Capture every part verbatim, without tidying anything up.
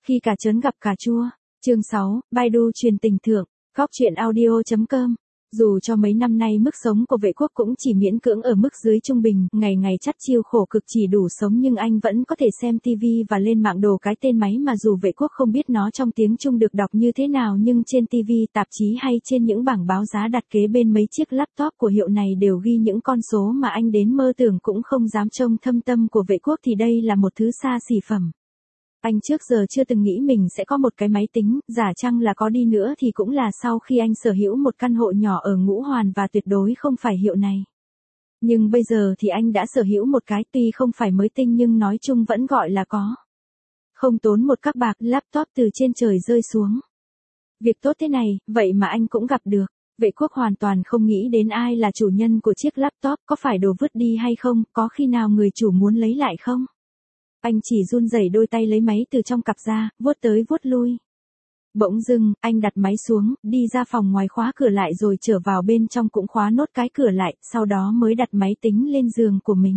Khi cả trớn gặp cà chua. Chương sáu, Baidu truyền tình thượng. Góc truyện audio chấm com. Dù cho mấy năm nay mức sống của vệ quốc cũng chỉ miễn cưỡng ở mức dưới trung bình, ngày ngày chắt chiu khổ cực chỉ đủ sống, nhưng anh vẫn có thể xem tivi và lên mạng đồ cái tên máy mà dù vệ quốc không biết nó trong tiếng Trung được đọc như thế nào, nhưng trên tivi, tạp chí hay trên những bảng báo giá đặt kế bên mấy chiếc laptop của hiệu này đều ghi những con số mà anh đến mơ tưởng cũng không dám trông. Thâm tâm của vệ quốc thì đây là một thứ xa xỉ phẩm. Anh trước giờ chưa từng nghĩ mình sẽ có một cái máy tính, giả chăng là có đi nữa thì cũng là sau khi anh sở hữu một căn hộ nhỏ ở Ngũ Hoàn và tuyệt đối không phải hiệu này. Nhưng bây giờ thì anh đã sở hữu một cái, tuy không phải mới tinh nhưng nói chung vẫn gọi là có. Không tốn một cắc bạc, laptop từ trên trời rơi xuống. Việc tốt thế này, vậy mà anh cũng gặp được. Vệ quốc hoàn toàn không nghĩ đến ai là chủ nhân của chiếc laptop, có phải đồ vứt đi hay không, có khi nào người chủ muốn lấy lại không? Anh chỉ run rẩy đôi tay lấy máy từ trong cặp ra, vuốt tới vuốt lui. Bỗng dưng, anh đặt máy xuống, đi ra phòng ngoài khóa cửa lại rồi trở vào bên trong cũng khóa nốt cái cửa lại, sau đó mới đặt máy tính lên giường của mình.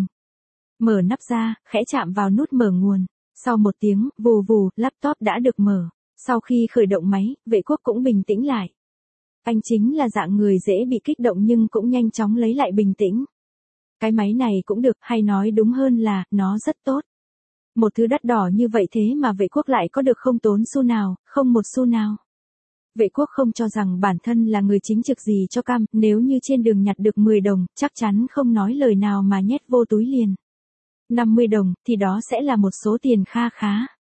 Mở nắp ra, khẽ chạm vào nút mở nguồn. Sau một tiếng, vù vù, laptop đã được mở. Sau khi khởi động máy, vệ quốc cũng bình tĩnh lại. Anh chính là dạng người dễ bị kích động nhưng cũng nhanh chóng lấy lại bình tĩnh. Cái máy này cũng được, hay nói đúng hơn là, nó rất tốt. Một thứ đắt đỏ như vậy thế mà vệ quốc lại có được không tốn xu nào, không một xu nào. Vệ quốc không cho rằng bản thân là người chính trực gì cho cam, nếu như trên đường nhặt được mười đồng, chắc chắn không nói lời nào mà nhét vô túi liền. năm mươi đồng, thì đó sẽ là một số tiền kha khá.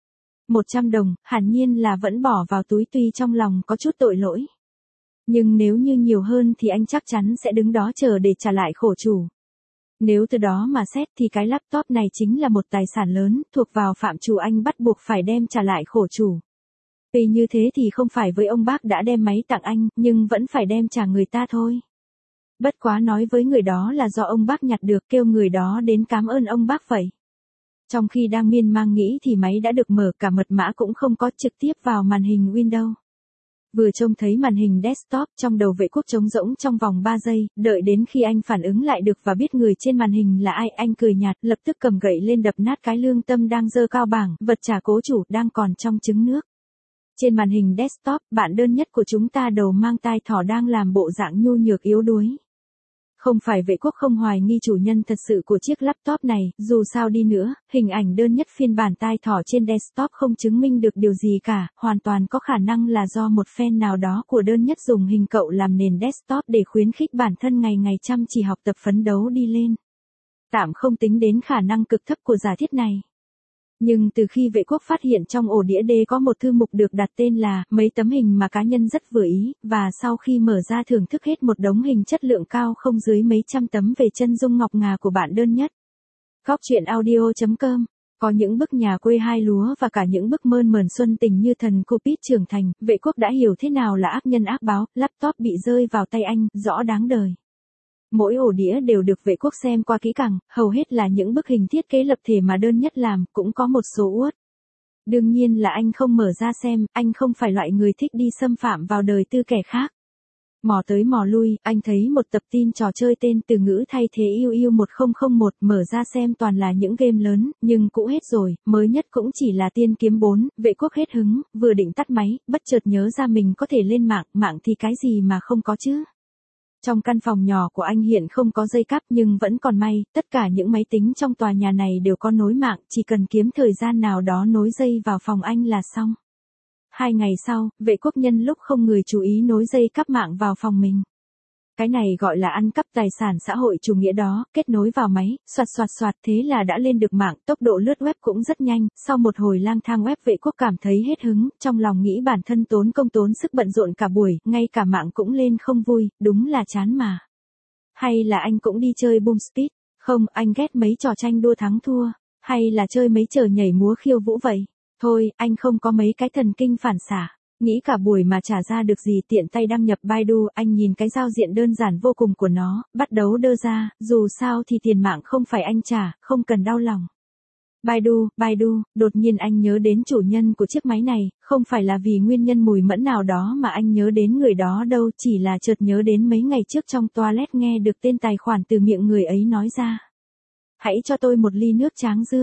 một trăm đồng, hẳn nhiên là vẫn bỏ vào túi tuy trong lòng có chút tội lỗi. Nhưng nếu như nhiều hơn thì anh chắc chắn sẽ đứng đó chờ để trả lại khổ chủ. Nếu từ đó mà xét thì cái laptop này chính là một tài sản lớn, thuộc vào phạm trù anh bắt buộc phải đem trả lại khổ chủ. Vì như thế thì không phải với ông bác đã đem máy tặng anh, nhưng vẫn phải đem trả người ta thôi. Bất quá nói với người đó là do ông bác nhặt được, kêu người đó đến cảm ơn ông bác vậy. Trong khi đang miên man nghĩ thì máy đã được mở, cả mật mã cũng không có, trực tiếp vào màn hình Windows. Vừa trông thấy màn hình desktop, trong đầu vệ quốc trống rỗng trong vòng ba giây, đợi đến khi anh phản ứng lại được và biết người trên màn hình là ai, anh cười nhạt, lập tức cầm gậy lên đập nát cái lương tâm đang giơ cao bảng, vật trả cố chủ, đang còn trong trứng nước. Trên màn hình desktop, bạn đơn nhất của chúng ta đầu mang tai thỏ đang làm bộ dạng nhu nhược yếu đuối. Không phải vệ quốc không hoài nghi chủ nhân thật sự của chiếc laptop này, dù sao đi nữa, hình ảnh đơn nhất phiên bản tai thỏ trên desktop không chứng minh được điều gì cả, hoàn toàn có khả năng là do một fan nào đó của đơn nhất dùng hình cậu làm nền desktop để khuyến khích bản thân ngày ngày chăm chỉ học tập phấn đấu đi lên. Tạm không tính đến khả năng cực thấp của giả thiết này. Nhưng từ khi vệ quốc phát hiện trong ổ đĩa D có một thư mục được đặt tên là mấy tấm hình mà cá nhân rất vừa ý, và sau khi mở ra thưởng thức hết một đống hình chất lượng cao không dưới mấy trăm tấm về chân dung ngọc ngà của bạn đơn nhất. Góc truyện audio chấm com. Có những bức nhà quê hai lúa và cả những bức mơn mởn xuân tình như thần Cupid trưởng thành, vệ quốc đã hiểu thế nào là ác nhân ác báo, laptop bị rơi vào tay anh, rõ đáng đời. Mỗi ổ đĩa đều được vệ quốc xem qua kỹ càng, hầu hết là những bức hình thiết kế lập thể mà đơn nhất làm, cũng có một số uất. Đương nhiên là anh không mở ra xem, anh không phải loại người thích đi xâm phạm vào đời tư kẻ khác. Mò tới mò lui, anh thấy một tập tin trò chơi tên từ ngữ thay thế yêu yêu một không không một, mở ra xem toàn là những game lớn, nhưng cũ hết rồi, mới nhất cũng chỉ là Tiên Kiếm bốn, vệ quốc hết hứng, vừa định tắt máy, bất chợt nhớ ra mình có thể lên mạng, mạng thì cái gì mà không có chứ. Trong căn phòng nhỏ của anh hiện không có dây cáp nhưng vẫn còn may, tất cả những máy tính trong tòa nhà này đều có nối mạng, chỉ cần kiếm thời gian nào đó nối dây vào phòng anh là xong. Hai ngày sau, vệ quốc nhân lúc không người chú ý nối dây cáp mạng vào phòng mình. Cái này gọi là ăn cắp tài sản xã hội chủ nghĩa đó, kết nối vào máy, soạt soạt soạt thế là đã lên được mạng, tốc độ lướt web cũng rất nhanh, sau một hồi lang thang web vệ quốc cảm thấy hết hứng, trong lòng nghĩ bản thân tốn công tốn sức bận rộn cả buổi, ngay cả mạng cũng lên không vui, đúng là chán mà. Hay là anh cũng đi chơi Boom Speed, không, anh ghét mấy trò tranh đua thắng thua, hay là chơi mấy trò nhảy múa khiêu vũ vậy, thôi, anh không có mấy cái thần kinh phản xạ. Nghĩ cả buổi mà trả ra được gì, tiện tay đăng nhập Baidu, anh nhìn cái giao diện đơn giản vô cùng của nó, bắt đầu đơ ra, dù sao thì tiền mạng không phải anh trả, không cần đau lòng. Baidu, Baidu, đột nhiên anh nhớ đến chủ nhân của chiếc máy này, không phải là vì nguyên nhân mùi mẫn nào đó mà anh nhớ đến người đó đâu, chỉ là chợt nhớ đến mấy ngày trước trong toilet nghe được tên tài khoản từ miệng người ấy nói ra. Hãy cho tôi một ly nước tráng dương.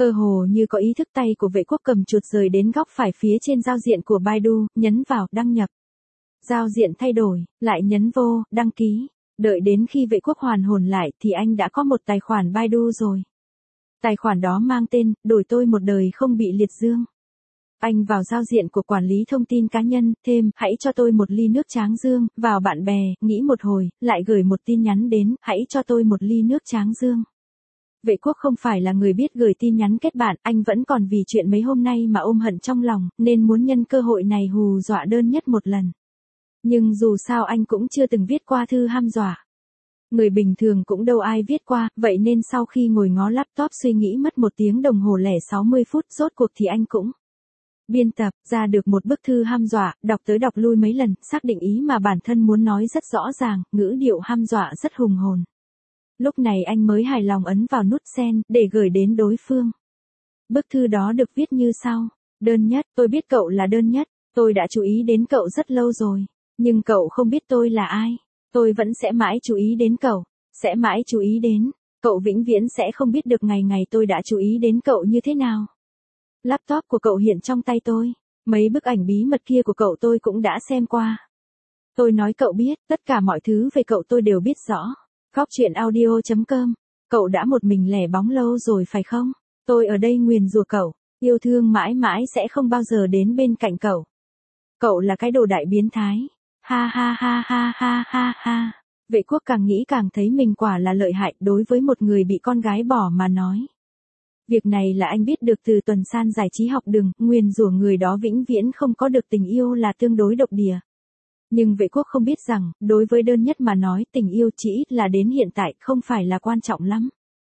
Cơ hồ như có ý thức tay của vệ quốc cầm chuột rời đến góc phải phía trên giao diện của Baidu, nhấn vào, đăng nhập. Giao diện thay đổi, lại nhấn vô, đăng ký. Đợi đến khi vệ quốc hoàn hồn lại thì anh đã có một tài khoản Baidu rồi. Tài khoản đó mang tên, đổi tôi một đời không bị liệt dương. Anh vào giao diện của quản lý thông tin cá nhân, thêm, hãy cho tôi một ly nước tráng dương, vào bạn bè, nghĩ một hồi, lại gửi một tin nhắn đến, hãy cho tôi một ly nước tráng dương. Vệ quốc không phải là người biết gửi tin nhắn kết bạn, anh vẫn còn vì chuyện mấy hôm nay mà ôm hận trong lòng, nên muốn nhân cơ hội này hù dọa đơn nhất một lần. Nhưng dù sao anh cũng chưa từng viết qua thư hăm dọa. Người bình thường cũng đâu ai viết qua, vậy nên sau khi ngồi ngó laptop suy nghĩ mất một tiếng đồng hồ lẻ sáu mươi phút, rốt cuộc thì anh cũng biên tập ra được một bức thư hăm dọa, đọc tới đọc lui mấy lần, xác định ý mà bản thân muốn nói rất rõ ràng, ngữ điệu hăm dọa rất hùng hồn. Lúc này anh mới hài lòng ấn vào nút send, để gửi đến đối phương. Bức thư đó được viết như sau. Đơn nhất, tôi biết cậu là đơn nhất, tôi đã chú ý đến cậu rất lâu rồi, nhưng cậu không biết tôi là ai. Tôi vẫn sẽ mãi chú ý đến cậu, sẽ mãi chú ý đến, cậu vĩnh viễn sẽ không biết được ngày ngày tôi đã chú ý đến cậu như thế nào. Laptop của cậu hiện trong tay tôi, mấy bức ảnh bí mật kia của cậu tôi cũng đã xem qua. Tôi nói cậu biết, tất cả mọi thứ về cậu tôi đều biết rõ. Góc chuyện audio chấm com, cậu đã một mình lẻ bóng lâu rồi phải không? Tôi ở đây nguyền rủa cậu, yêu thương mãi mãi sẽ không bao giờ đến bên cạnh cậu. Cậu là cái đồ đại biến thái. Ha ha ha ha ha ha ha. Vệ quốc càng nghĩ càng thấy mình quả là lợi hại đối với một người bị con gái bỏ mà nói. Việc này là anh biết được từ tuần san giải trí học đường, nguyền rủa người đó vĩnh viễn không có được tình yêu là tương đối độc địa. Nhưng vệ quốc không biết rằng, đối với đơn nhất mà nói tình yêu chỉ ít là đến hiện tại không phải là quan trọng lắm.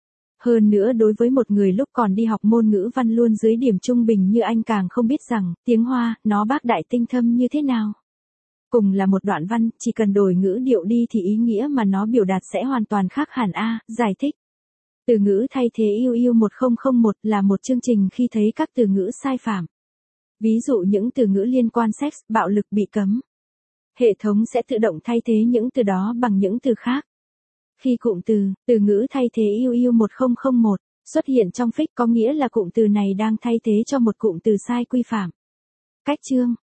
Hơn nữa đối với một người lúc còn đi học môn ngữ văn luôn dưới điểm trung bình như anh càng không biết rằng, tiếng Hoa, nó bác đại tinh thâm như thế nào. Cùng là một đoạn văn, chỉ cần đổi ngữ điệu đi thì ý nghĩa mà nó biểu đạt sẽ hoàn toàn khác hẳn a. Giải thích. Từ ngữ thay thế yêu yêu một không không một là một chương trình khi thấy các từ ngữ sai phạm. Ví dụ những từ ngữ liên quan sex, bạo lực bị cấm. Hệ thống sẽ tự động thay thế những từ đó bằng những từ khác. Khi cụm từ, từ ngữ thay thế yêu yêu một không không một xuất hiện trong phích có nghĩa là cụm từ này đang thay thế cho một cụm từ sai quy phạm. Cách chương.